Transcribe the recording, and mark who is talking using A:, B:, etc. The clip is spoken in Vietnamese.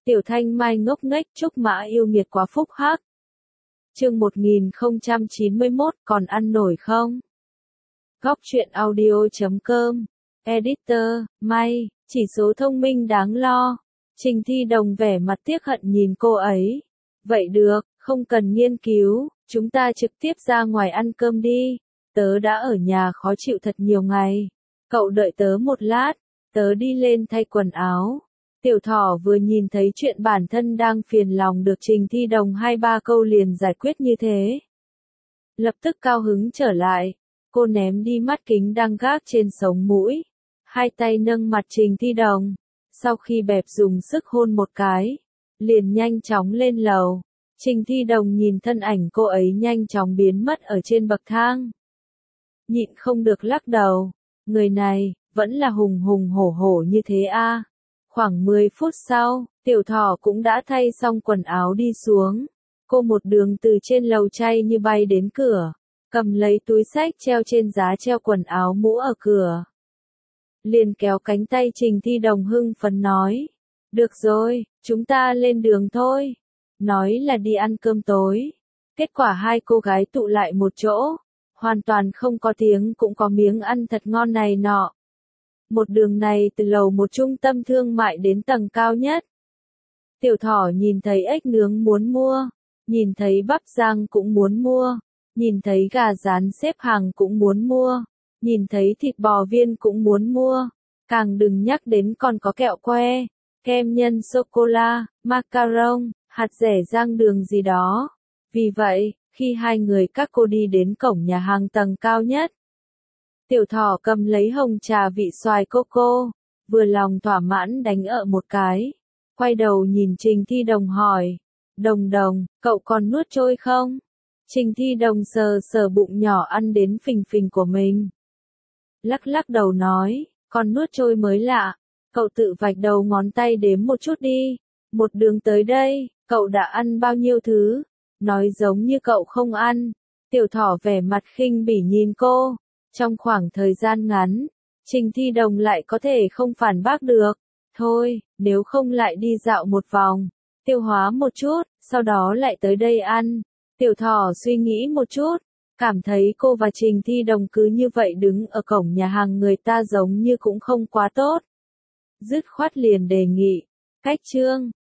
A: Tiểu Thanh Mai ngốc nghếch Trúc Mã yêu nghiệt quá phúc hắc. Chương 1091 còn ăn nổi không? Góc truyện audio.com. Editor, May, chỉ số thông minh đáng lo. Trình Thi Đồng vẻ mặt tiếc hận nhìn cô ấy. Vậy được, không cần nghiên cứu, chúng ta trực tiếp ra ngoài ăn cơm đi. Tớ đã ở nhà khó chịu thật nhiều ngày. Cậu đợi tớ một lát, tớ đi lên thay quần áo. Tiểu Thỏ vừa nhìn thấy chuyện bản thân đang phiền lòng được Trình Thi Đồng 2-3 câu liền giải quyết như thế. Lập tức cao hứng trở lại, cô ném đi mắt kính đang gác trên sống mũi. Hai tay nâng mặt Trình Thi Đồng, sau khi bẹp dùng sức hôn một cái, liền nhanh chóng lên lầu. Trình Thi Đồng nhìn thân ảnh cô ấy nhanh chóng biến mất ở trên bậc thang. Nhịn không được lắc đầu, người này, vẫn là hùng hùng hổ hổ như thế a. Khoảng 10 phút sau, Tiểu Thỏ cũng đã thay xong quần áo đi xuống. Cô một đường từ trên lầu chay như bay đến cửa, cầm lấy túi xách treo trên giá treo quần áo mũ ở cửa. Liền kéo cánh tay Trình Thi Đồng hưng phấn nói. Được rồi, chúng ta lên đường thôi. Nói là đi ăn cơm tối. Kết quả hai cô gái tụ lại một chỗ. Hoàn toàn không có tiếng cũng có miếng ăn thật ngon này nọ. Một đường này từ lầu một trung tâm thương mại đến tầng cao nhất. Tiểu Thỏ nhìn thấy ếch nướng muốn mua, nhìn thấy bắp rang cũng muốn mua, nhìn thấy gà rán xếp hàng cũng muốn mua, nhìn thấy thịt bò viên cũng muốn mua, càng đừng nhắc đến còn có kẹo que, kem nhân sô-cô-la, macaron, hạt dẻ rang đường gì đó. Vì vậy, khi hai người các cô đi đến cổng nhà hàng tầng cao nhất, Tiểu Thỏ cầm lấy hồng trà vị xoài coco, vừa lòng thỏa mãn đánh ợ một cái, quay đầu nhìn Trình Thi Đồng hỏi, Đồng Đồng, cậu còn nuốt trôi không? Trình Thi Đồng sờ sờ bụng nhỏ ăn đến phình phình của mình. Lắc lắc đầu nói, còn nuốt trôi mới lạ, cậu tự vạch đầu ngón tay đếm một chút đi, một đường tới đây, cậu đã ăn bao nhiêu thứ, nói giống như cậu không ăn. Tiểu Thỏ vẻ mặt khinh bỉ nhìn cô. Trong khoảng thời gian ngắn, Trình Thi Đồng lại có thể không phản bác được. Thôi, nếu không lại đi dạo một vòng, tiêu hóa một chút, sau đó lại tới đây ăn. Tiểu Thỏ suy nghĩ một chút, cảm thấy cô và Trình Thi Đồng cứ như vậy đứng ở cổng nhà hàng người ta giống như cũng không quá tốt. Dứt khoát liền đề nghị, cách trương,